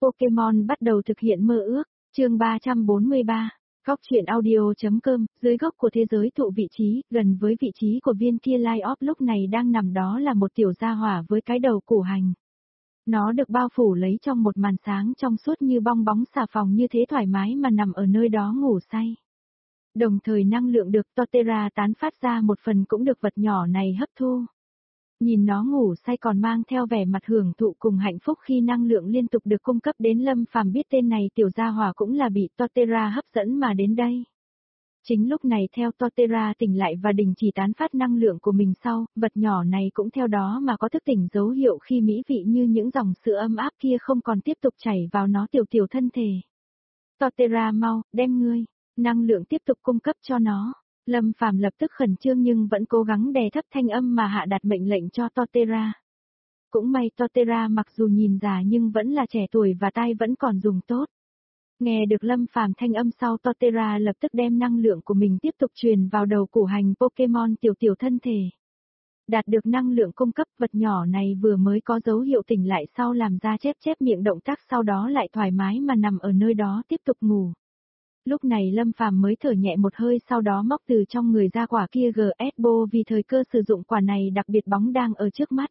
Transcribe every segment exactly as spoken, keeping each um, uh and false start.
Pokemon bắt đầu thực hiện mơ ước, chương ba trăm bốn mươi ba, Góc truyện audio.com, dưới góc của thế giới thụ vị trí, gần với vị trí của viên kia Light Orb lúc này đang nằm đó là một tiểu gia hỏa với cái đầu củ hành. Nó được bao phủ lấy trong một màn sáng trong suốt như bong bóng xà phòng như thế thoải mái mà nằm ở nơi đó ngủ say. Đồng thời năng lượng được Torterra tán phát ra một phần cũng được vật nhỏ này hấp thu. Nhìn nó ngủ say còn mang theo vẻ mặt hưởng thụ cùng hạnh phúc khi năng lượng liên tục được cung cấp đến Lâm Phàm biết tên này tiểu gia hỏa cũng là bị Torterra hấp dẫn mà đến đây. Chính lúc này theo Torterra tỉnh lại và đình chỉ tán phát năng lượng của mình sau, vật nhỏ này cũng theo đó mà có thức tỉnh dấu hiệu khi mỹ vị như những dòng sữa ấm áp kia không còn tiếp tục chảy vào nó tiểu tiểu thân thể. Torterra mau, đem ngươi, năng lượng tiếp tục cung cấp cho nó. Lâm Phàm lập tức khẩn trương nhưng vẫn cố gắng đè thấp thanh âm mà hạ đặt mệnh lệnh cho Torterra. Cũng may Torterra mặc dù nhìn già nhưng vẫn là trẻ tuổi và tai vẫn còn dùng tốt. Nghe được Lâm Phàm thanh âm sau Torterra lập tức đem năng lượng của mình tiếp tục truyền vào đầu củ hành Pokemon tiểu tiểu thân thể. Đạt được năng lượng cung cấp vật nhỏ này vừa mới có dấu hiệu tỉnh lại sau làm ra chép chép miệng động tác sau đó lại thoải mái mà nằm ở nơi đó tiếp tục ngủ. Lúc này Lâm Phàm mới thở nhẹ một hơi sau đó móc từ trong người ra quả kia giê ét bê o vì thời cơ sử dụng quả này đặc biệt bóng đang ở trước mắt.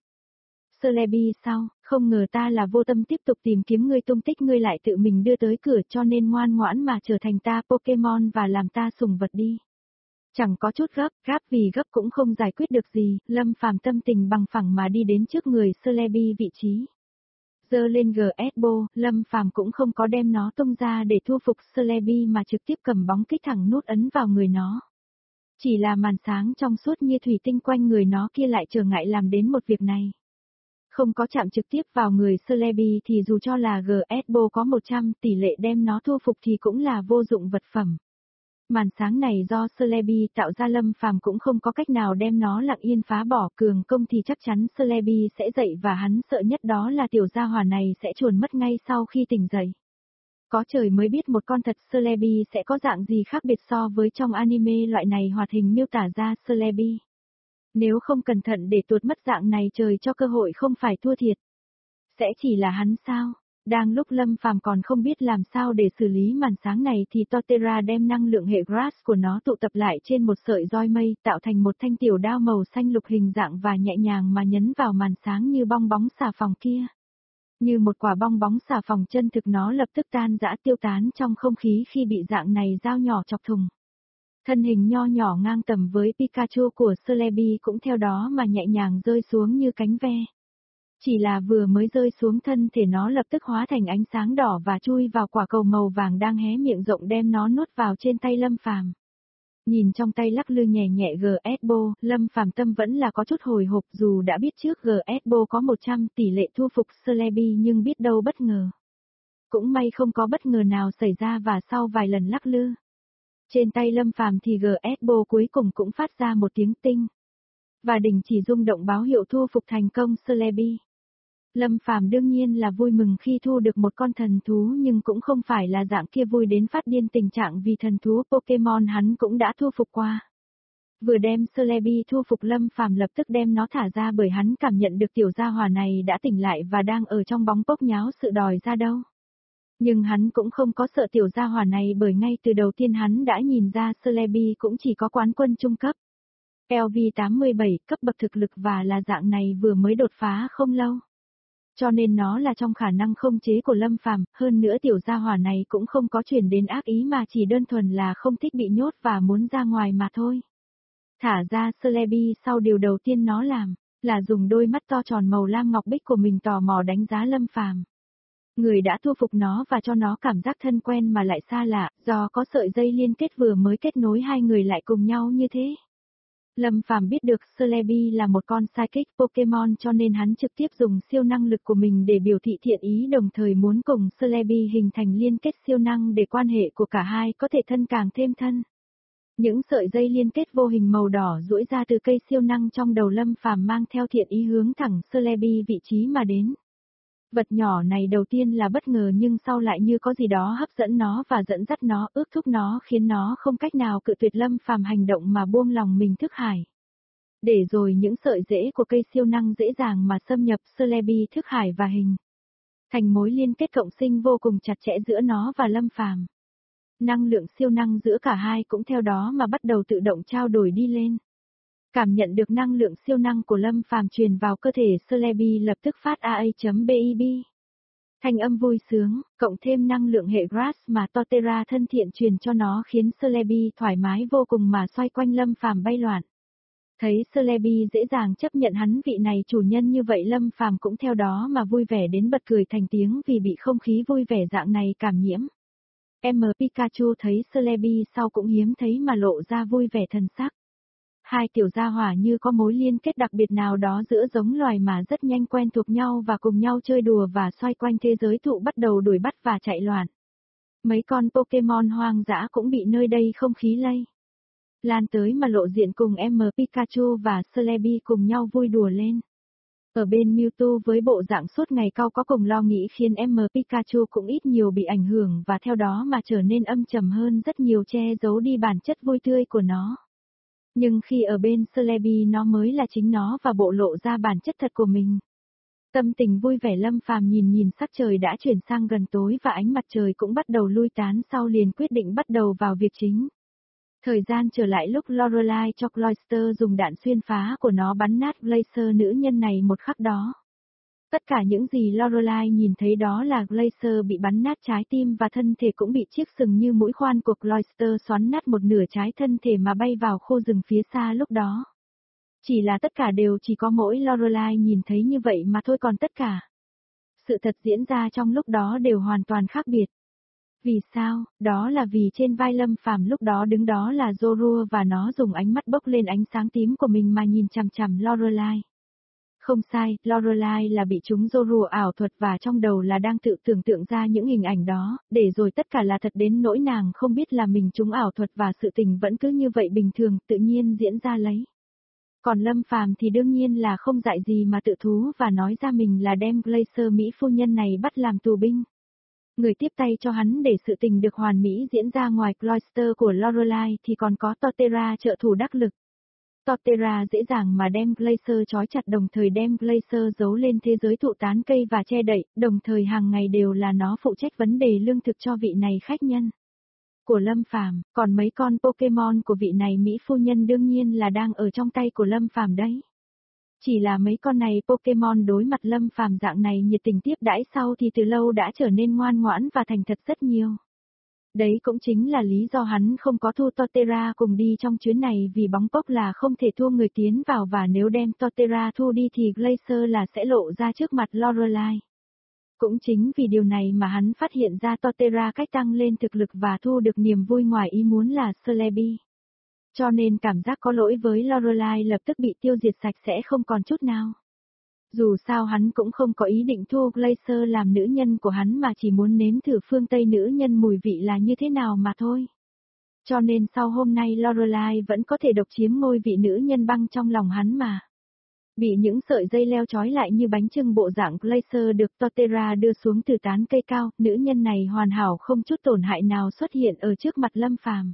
Celebi sao, không ngờ ta là vô tâm tiếp tục tìm kiếm ngươi tung tích ngươi lại tự mình đưa tới cửa cho nên ngoan ngoãn mà trở thành ta Pokemon và làm ta sùng vật đi. Chẳng có chút gấp, gáp vì gấp cũng không giải quyết được gì, Lâm Phàm tâm tình bằng phẳng mà đi đến trước người Celebi vị trí. Giơ lên giê ét bê o, Lâm Phàm cũng không có đem nó tung ra để thu phục Celebi mà trực tiếp cầm bóng kích thẳng nút ấn vào người nó. Chỉ là màn sáng trong suốt như thủy tinh quanh người nó kia lại trở ngại làm đến một việc này. Không có chạm trực tiếp vào người Celebi thì dù cho là giê ét bê o có một trăm tỷ lệ đem nó thu phục thì cũng là vô dụng vật phẩm. Màn sáng này do Celebi tạo ra Lâm Phàm cũng không có cách nào đem nó lặng yên phá bỏ cường công thì chắc chắn Celebi sẽ dậy và hắn sợ nhất đó là tiểu gia hỏa này sẽ chuồn mất ngay sau khi tỉnh dậy. Có trời mới biết một con thật Celebi sẽ có dạng gì khác biệt so với trong anime loại này hoạt hình miêu tả ra Celebi. Nếu không cẩn thận để tuột mất dạng này trời cho cơ hội không phải thua thiệt. Sẽ chỉ là hắn sao? Đang lúc Lâm Phàm còn không biết làm sao để xử lý màn sáng này thì Torterra đem năng lượng hệ Grass của nó tụ tập lại trên một sợi roi mây tạo thành một thanh tiểu đao màu xanh lục hình dạng và nhẹ nhàng mà nhấn vào màn sáng như bong bóng xà phòng kia. Như một quả bong bóng xà phòng chân thực nó lập tức tan rã tiêu tán trong không khí khi bị dạng này dao nhỏ chọc thùng. Thân hình nho nhỏ ngang tầm với Pikachu của Celebi cũng theo đó mà nhẹ nhàng rơi xuống như cánh ve. Chỉ là vừa mới rơi xuống thân thể nó lập tức hóa thành ánh sáng đỏ và chui vào quả cầu màu vàng đang hé miệng rộng đem nó nuốt vào trên tay Lâm Phàm. Nhìn trong tay lắc lư nhẹ nhẹ giê ét bê o, Lâm Phàm tâm vẫn là có chút hồi hộp dù đã biết trước giê ét bê o có một trăm tỷ lệ thu phục Celebi nhưng biết đâu bất ngờ. Cũng may không có bất ngờ nào xảy ra và sau vài lần lắc lư. Trên tay Lâm Phàm thì giê ét bê o cuối cùng cũng phát ra một tiếng tinh. Và đình chỉ rung động báo hiệu thu phục thành công Celebi. Lâm Phàm đương nhiên là vui mừng khi thu được một con thần thú nhưng cũng không phải là dạng kia vui đến phát điên tình trạng vì thần thú Pokemon hắn cũng đã thu phục qua. Vừa đem Celebi thu phục Lâm Phàm lập tức đem nó thả ra bởi hắn cảm nhận được tiểu gia hỏa này đã tỉnh lại và đang ở trong bóng bốc nháo sự đòi ra đâu. Nhưng hắn cũng không có sợ tiểu gia hỏa này bởi ngay từ đầu tiên hắn đã nhìn ra Celebi cũng chỉ có quán quân trung cấp. lờ vê tám mươi bảy cấp bậc thực lực và là dạng này vừa mới đột phá không lâu. Cho nên nó là trong khả năng không chế của Lâm Phàm, hơn nữa tiểu gia hỏa này cũng không có chuyển đến ác ý mà chỉ đơn thuần là không thích bị nhốt và muốn ra ngoài mà thôi. Thả ra Celebi sau điều đầu tiên nó làm, là dùng đôi mắt to tròn màu lam ngọc bích của mình tò mò đánh giá Lâm Phàm. Người đã thu phục nó và cho nó cảm giác thân quen mà lại xa lạ, do có sợi dây liên kết vừa mới kết nối hai người lại cùng nhau như thế. Lâm Phàm biết được Celebi là một con Psychic Pokemon cho nên hắn trực tiếp dùng siêu năng lực của mình để biểu thị thiện ý đồng thời muốn cùng Celebi hình thành liên kết siêu năng để quan hệ của cả hai có thể thân càng thêm thân. Những sợi dây liên kết vô hình màu đỏ duỗi ra từ cây siêu năng trong đầu Lâm Phàm mang theo thiện ý hướng thẳng Celebi vị trí mà đến. Vật nhỏ này đầu tiên là bất ngờ nhưng sau lại như có gì đó hấp dẫn nó và dẫn dắt nó, ước thúc nó khiến nó không cách nào cự tuyệt Lâm Phàm hành động mà buông lòng mình thức hải. Để rồi những sợi rễ của cây siêu năng dễ dàng mà xâm nhập Celebi thức hải và hình thành mối liên kết cộng sinh vô cùng chặt chẽ giữa nó và Lâm Phàm. Năng lượng siêu năng giữa cả hai cũng theo đó mà bắt đầu tự động trao đổi đi lên. Cảm nhận được năng lượng siêu năng của Lâm Phàm truyền vào cơ thể Celebi lập tức phát a a.bib. Thanh âm vui sướng, cộng thêm năng lượng hệ Grass mà Torterra thân thiện truyền cho nó khiến Celebi thoải mái vô cùng mà xoay quanh Lâm Phàm bay loạn. Thấy Celebi dễ dàng chấp nhận hắn vị này chủ nhân như vậy Lâm Phàm cũng theo đó mà vui vẻ đến bật cười thành tiếng vì bị không khí vui vẻ dạng này cảm nhiễm. Em Pikachu thấy Celebi sau cũng hiếm thấy mà lộ ra vui vẻ thần sắc. Hai tiểu gia hỏa như có mối liên kết đặc biệt nào đó giữa giống loài mà rất nhanh quen thuộc nhau và cùng nhau chơi đùa và xoay quanh thế giới thụ bắt đầu đuổi bắt và chạy loạn. Mấy con Pokemon hoang dã cũng bị nơi đây không khí lây lan tới mà lộ diện cùng em Pikachu và Celebi cùng nhau vui đùa lên. Ở bên Mewtwo với bộ dạng suốt ngày cau có cùng lo nghĩ khiến em Pikachu cũng ít nhiều bị ảnh hưởng và theo đó mà trở nên âm trầm hơn rất nhiều che giấu đi bản chất vui tươi của nó. Nhưng khi ở bên Celebi nó mới là chính nó và bộ lộ ra bản chất thật của mình. Tâm tình vui vẻ Lâm Phàm nhìn nhìn sắc trời đã chuyển sang gần tối và ánh mặt trời cũng bắt đầu lui tán sau liền quyết định bắt đầu vào việc chính. Thời gian trở lại lúc Lorelai cho Cloyster dùng đạn xuyên phá của nó bắn nát Glacier nữ nhân này một khắc đó. Tất cả những gì Lorelai nhìn thấy đó là Glacier bị bắn nát trái tim và thân thể cũng bị chiếc sừng như mũi khoan của Cloyster xoắn nát một nửa trái thân thể mà bay vào khu rừng phía xa lúc đó. Chỉ là tất cả đều chỉ có mỗi Lorelai nhìn thấy như vậy mà thôi còn tất cả. Sự thật diễn ra trong lúc đó đều hoàn toàn khác biệt. Vì sao? Đó là vì trên vai Lâm Phàm lúc đó đứng đó là Zorua và nó dùng ánh mắt bốc lên ánh sáng tím của mình mà nhìn chằm chằm Lorelai. Không sai, Lorelai là bị chúng Zorua ảo thuật và trong đầu là đang tự tưởng tượng ra những hình ảnh đó, để rồi tất cả là thật đến nỗi nàng không biết là mình chúng ảo thuật và sự tình vẫn cứ như vậy bình thường, tự nhiên diễn ra lấy. Còn Lâm Phàm thì đương nhiên là không dại gì mà tự thú và nói ra mình là đem Glacier Mỹ phu nhân này bắt làm tù binh. Người tiếp tay cho hắn để sự tình được hoàn mỹ diễn ra ngoài Cloyster của Lorelai thì còn có Torterra trợ thủ đắc lực. Torterra dễ dàng mà đem Glacier trói chặt đồng thời đem Glacier giấu lên thế giới thụ tán cây và che đậy, đồng thời hàng ngày đều là nó phụ trách vấn đề lương thực cho vị này khách nhân của Lâm Phàm, còn mấy con Pokemon của vị này Mỹ phu nhân đương nhiên là đang ở trong tay của Lâm Phàm đấy. Chỉ là mấy con này Pokemon đối mặt Lâm Phàm dạng này nhiệt tình tiếp đãi sau thì từ lâu đã trở nên ngoan ngoãn và thành thật rất nhiều. Đấy cũng chính là lý do hắn không có thu Torterra cùng đi trong chuyến này vì bóng cốc là không thể thu người tiến vào và nếu đem Torterra thu đi thì Glacier là sẽ lộ ra trước mặt Lorelai. Cũng chính vì điều này mà hắn phát hiện ra Torterra cách tăng lên thực lực và thu được niềm vui ngoài ý muốn là Celebi. Cho nên cảm giác có lỗi với Lorelai lập tức bị tiêu diệt sạch sẽ không còn chút nào. Dù sao hắn cũng không có ý định thu Glacier làm nữ nhân của hắn mà chỉ muốn nếm thử phương Tây nữ nhân mùi vị là như thế nào mà thôi. Cho nên sau hôm nay Lorelai vẫn có thể độc chiếm ngôi vị nữ nhân băng trong lòng hắn mà. Bị những sợi dây leo trói lại như bánh chưng bộ dạng Glacier được Torterra đưa xuống từ tán cây cao, nữ nhân này hoàn hảo không chút tổn hại nào xuất hiện ở trước mặt Lâm Phàm.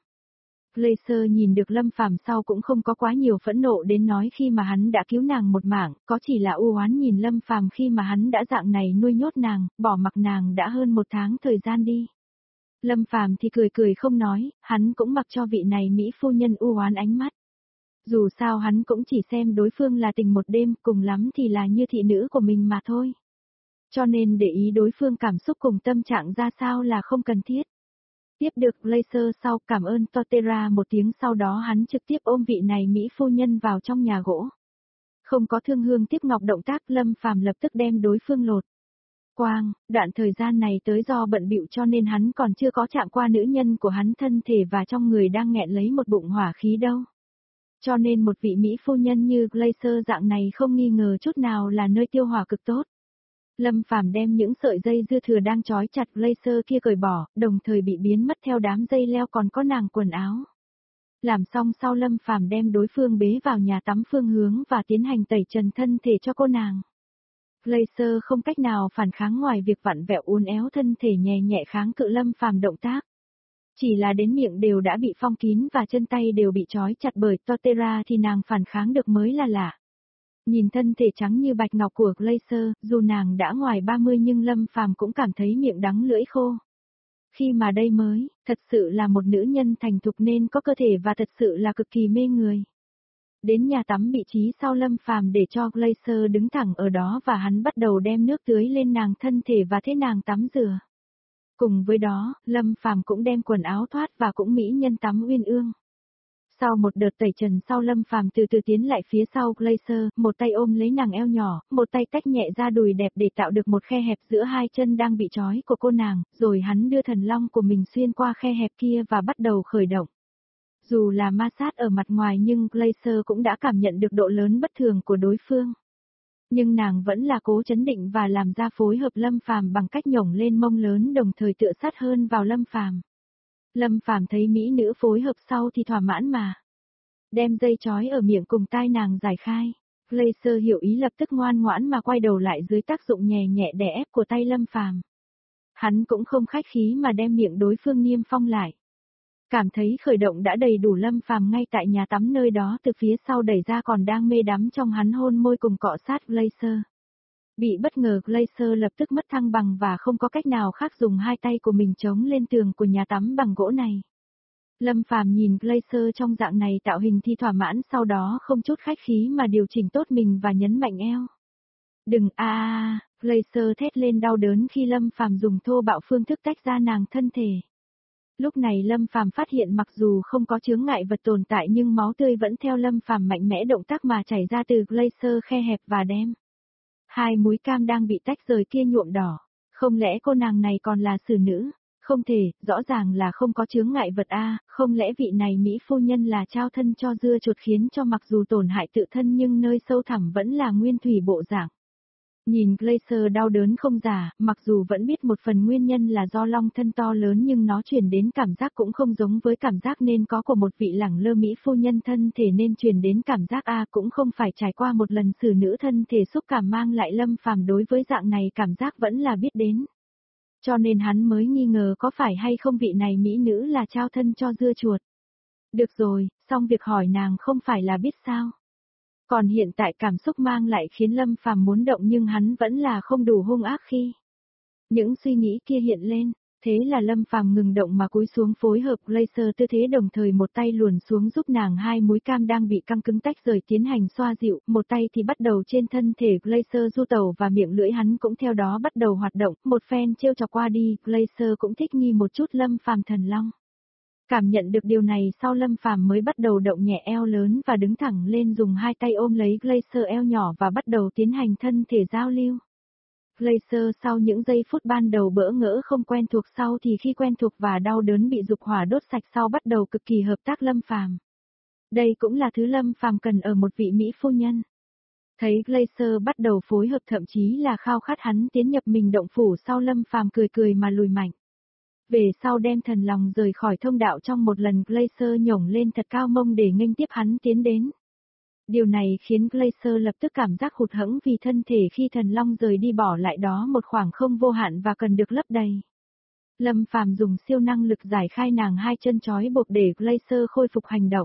Glacier nhìn được Lâm Phàm sau cũng không có quá nhiều phẫn nộ đến nói khi mà hắn đã cứu nàng một mạng, có chỉ là u oán nhìn Lâm Phàm khi mà hắn đã dạng này nuôi nhốt nàng, bỏ mặc nàng đã hơn một tháng thời gian đi. Lâm Phàm thì cười cười không nói, hắn cũng mặc cho vị này Mỹ phu nhân u oán ánh mắt. Dù sao hắn cũng chỉ xem đối phương là tình một đêm, cùng lắm thì là như thị nữ của mình mà thôi. Cho nên để ý đối phương cảm xúc cùng tâm trạng ra sao là không cần thiết. Tiếp được Glacier sau cảm ơn Torterra một tiếng sau đó hắn trực tiếp ôm vị này Mỹ phu nhân vào trong nhà gỗ. Không có thương hương tiếp ngọc động tác Lâm Phàm lập tức đem đối phương lột. Quang, đoạn thời gian này tới do bận bịu cho nên hắn còn chưa có chạm qua nữ nhân của hắn thân thể và trong người đang nghẹn lấy một bụng hỏa khí đâu. Cho nên một vị Mỹ phu nhân như Glacier dạng này không nghi ngờ chút nào là nơi tiêu hỏa cực tốt. Lâm Phàm đem những sợi dây dư thừa đang trói chặt Glacier kia cởi bỏ, đồng thời bị biến mất theo đám dây leo còn có nàng quần áo. Làm xong sau Lâm Phàm đem đối phương bế vào nhà tắm phương hướng và tiến hành tẩy trần thân thể cho cô nàng. Glacier không cách nào phản kháng ngoài việc vặn vẹo uốn éo thân thể nhẹ nhẹ kháng cự Lâm Phàm động tác. Chỉ là đến miệng đều đã bị phong kín và chân tay đều bị trói chặt bởi Torterra thì nàng phản kháng được mới là lạ. Nhìn thân thể trắng như bạch ngọc của Glazer, dù nàng đã ngoài ba mươi nhưng Lâm Phàm cũng cảm thấy miệng đắng lưỡi khô. Khi mà đây mới, thật sự là một nữ nhân thành thục nên có cơ thể và thật sự là cực kỳ mê người. Đến nhà tắm vị trí sau Lâm Phàm để cho Glazer đứng thẳng ở đó và hắn bắt đầu đem nước tưới lên nàng thân thể và thế nàng tắm rửa. Cùng với đó, Lâm Phàm cũng đem quần áo thoát và cũng mỹ nhân tắm uyên ương. Sau một đợt tẩy trần sau Lâm Phàm từ từ tiến lại phía sau Glazer, một tay ôm lấy nàng eo nhỏ, một tay tách nhẹ ra đùi đẹp để tạo được một khe hẹp giữa hai chân đang bị trói của cô nàng, rồi hắn đưa thần long của mình xuyên qua khe hẹp kia và bắt đầu khởi động. Dù là ma sát ở mặt ngoài nhưng Glazer cũng đã cảm nhận được độ lớn bất thường của đối phương. Nhưng nàng vẫn là cố chấn định và làm ra phối hợp Lâm Phàm bằng cách nhổng lên mông lớn đồng thời tựa sát hơn vào Lâm Phàm. Lâm Phàm thấy mỹ nữ phối hợp sau thì thỏa mãn mà. Đem dây chói ở miệng cùng tai nàng giải khai. Glazer hiểu ý lập tức ngoan ngoãn mà quay đầu lại dưới tác dụng nhẹ nhẹ đè ép của tay Lâm Phàm. Hắn cũng không khách khí mà đem miệng đối phương niêm phong lại. Cảm thấy khởi động đã đầy đủ Lâm Phàm ngay tại nhà tắm nơi đó từ phía sau đẩy ra còn đang mê đắm trong hắn hôn môi cùng cọ sát Glazer. Bị bất ngờ Glazer lập tức mất thăng bằng và không có cách nào khác dùng hai tay của mình chống lên tường của nhà tắm bằng gỗ này. Lâm Phàm nhìn Glazer trong dạng này tạo hình thì thỏa mãn sau đó không chút khách khí mà điều chỉnh tốt mình và nhấn mạnh eo. Đừng a a, Glazer thét lên đau đớn khi Lâm Phàm dùng thô bạo phương thức tách ra nàng thân thể. Lúc này Lâm Phàm phát hiện mặc dù không có chướng ngại vật tồn tại nhưng máu tươi vẫn theo Lâm Phàm mạnh mẽ động tác mà chảy ra từ Glazer khe hẹp và đem. Hai múi cam đang bị tách rời kia nhuộm đỏ. Không lẽ cô nàng này còn là xử nữ? Không thể, rõ ràng là không có chướng ngại vật a, không lẽ vị này Mỹ phu nhân là trao thân cho dưa chuột khiến cho mặc dù tổn hại tự thân nhưng nơi sâu thẳm vẫn là nguyên thủy bộ dạng. Nhìn Glazer đau đớn không giả, mặc dù vẫn biết một phần nguyên nhân là do long thân to lớn nhưng nó truyền đến cảm giác cũng không giống với cảm giác nên có của một vị lẳng lơ Mỹ phu nhân thân thể nên truyền đến cảm giác A cũng không phải trải qua một lần xử nữ thân thể xúc cảm mang lại Lâm Phàm đối với dạng này cảm giác vẫn là biết đến. Cho nên hắn mới nghi ngờ có phải hay không vị này Mỹ nữ là trao thân cho dưa chuột. Được rồi, xong việc hỏi nàng không phải là biết sao. Còn hiện tại cảm xúc mang lại khiến Lâm Phàm muốn động nhưng hắn vẫn là không đủ hung ác khi. Những suy nghĩ kia hiện lên, thế là Lâm Phàm ngừng động mà cúi xuống phối hợp Glazer tư thế đồng thời một tay luồn xuống giúp nàng hai múi cam đang bị căng cứng tách rời tiến hành xoa dịu, một tay thì bắt đầu trên thân thể Glazer du tẩu và miệng lưỡi hắn cũng theo đó bắt đầu hoạt động, một phen trêu chọc qua đi, Glazer cũng thích nghi một chút Lâm Phàm thần long. Cảm nhận được điều này sau Lâm Phàm mới bắt đầu động nhẹ eo lớn và đứng thẳng lên dùng hai tay ôm lấy Glazer eo nhỏ và bắt đầu tiến hành thân thể giao lưu. Glazer sau những giây phút ban đầu bỡ ngỡ không quen thuộc sau thì khi quen thuộc và đau đớn bị dục hỏa đốt sạch sau bắt đầu cực kỳ hợp tác Lâm Phàm. Đây cũng là thứ Lâm Phàm cần ở một vị Mỹ phu nhân. Thấy Glazer bắt đầu phối hợp thậm chí là khao khát hắn tiến nhập mình động phủ sau Lâm Phàm cười cười mà lùi mạnh. Về sau đem thần lòng rời khỏi thông đạo trong một lần Glazer nhổng lên thật cao mông để nghênh tiếp hắn tiến đến. Điều này khiến Glazer lập tức cảm giác hụt hẫng vì thân thể khi thần long rời đi bỏ lại đó một khoảng không vô hạn và cần được lấp đầy. Lâm Phàm dùng siêu năng lực giải khai nàng hai chân trói buộc để Glazer khôi phục hành động.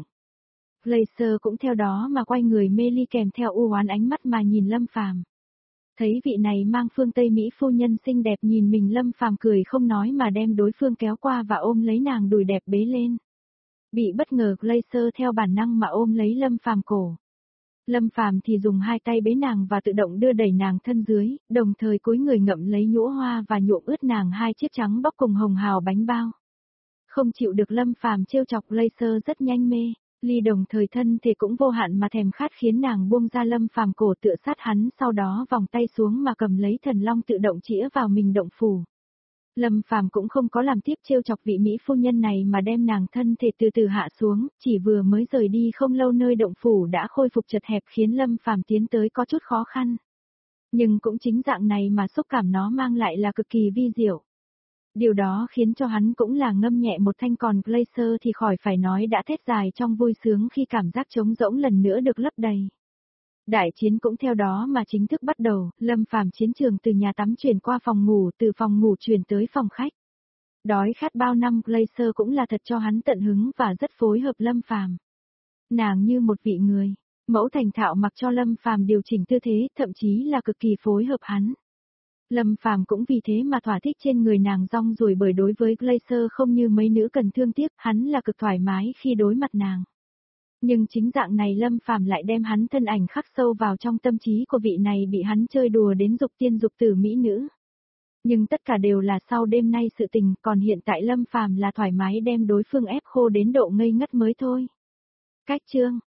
Glazer cũng theo đó mà quay người mê ly kèm theo u oán ánh mắt mà nhìn Lâm Phàm. Thấy vị này mang phương Tây Mỹ phu nhân xinh đẹp nhìn mình Lâm Phàm cười không nói mà đem đối phương kéo qua và ôm lấy nàng đùi đẹp bế lên. Bị bất ngờ Glazer theo bản năng mà ôm lấy Lâm Phàm cổ. Lâm Phàm thì dùng hai tay bế nàng và tự động đưa đẩy nàng thân dưới, đồng thời cúi người ngậm lấy nhũ hoa và nhuộm ướt nàng hai chiếc trắng bóc cùng hồng hào bánh bao. Không chịu được Lâm Phàm trêu chọc Glazer rất nhanh mê. Ly đồng thời thân thì cũng vô hạn mà thèm khát khiến nàng buông ra Lâm Phàm cổ tựa sát hắn sau đó vòng tay xuống mà cầm lấy thần long tự động chĩa vào mình động phủ. Lâm Phàm cũng không có làm tiếp trêu chọc vị Mỹ phu nhân này mà đem nàng thân thể từ từ hạ xuống, chỉ vừa mới rời đi không lâu nơi động phủ đã khôi phục chật hẹp khiến Lâm Phàm tiến tới có chút khó khăn. Nhưng cũng chính dạng này mà xúc cảm nó mang lại là cực kỳ vi diệu. Điều đó khiến cho hắn cũng là ngâm nhẹ một thanh còn Glazer thì khỏi phải nói đã thét dài trong vui sướng khi cảm giác trống rỗng lần nữa được lấp đầy. Đại chiến cũng theo đó mà chính thức bắt đầu, Lâm Phàm chiến trường từ nhà tắm chuyển qua phòng ngủ, từ phòng ngủ chuyển tới phòng khách. Đói khát bao năm Glazer cũng là thật cho hắn tận hứng và rất phối hợp Lâm Phàm. Nàng như một vị người, Mẫu thành thạo mặc cho Lâm Phàm điều chỉnh tư thế, thậm chí là cực kỳ phối hợp hắn. Lâm Phàm cũng vì thế mà thỏa thích trên người nàng rong ruổi, bởi đối với Glacier không như mấy nữ cần thương tiếc, hắn là cực thoải mái khi đối mặt nàng. Nhưng chính dạng này Lâm Phàm lại đem hắn thân ảnh khắc sâu vào trong tâm trí của vị này bị hắn chơi đùa đến dục tiên dục tử mỹ nữ. Nhưng tất cả đều là sau đêm nay sự tình, còn hiện tại Lâm Phàm là thoải mái đem đối phương ép khô đến độ ngây ngất mới thôi. Cách chương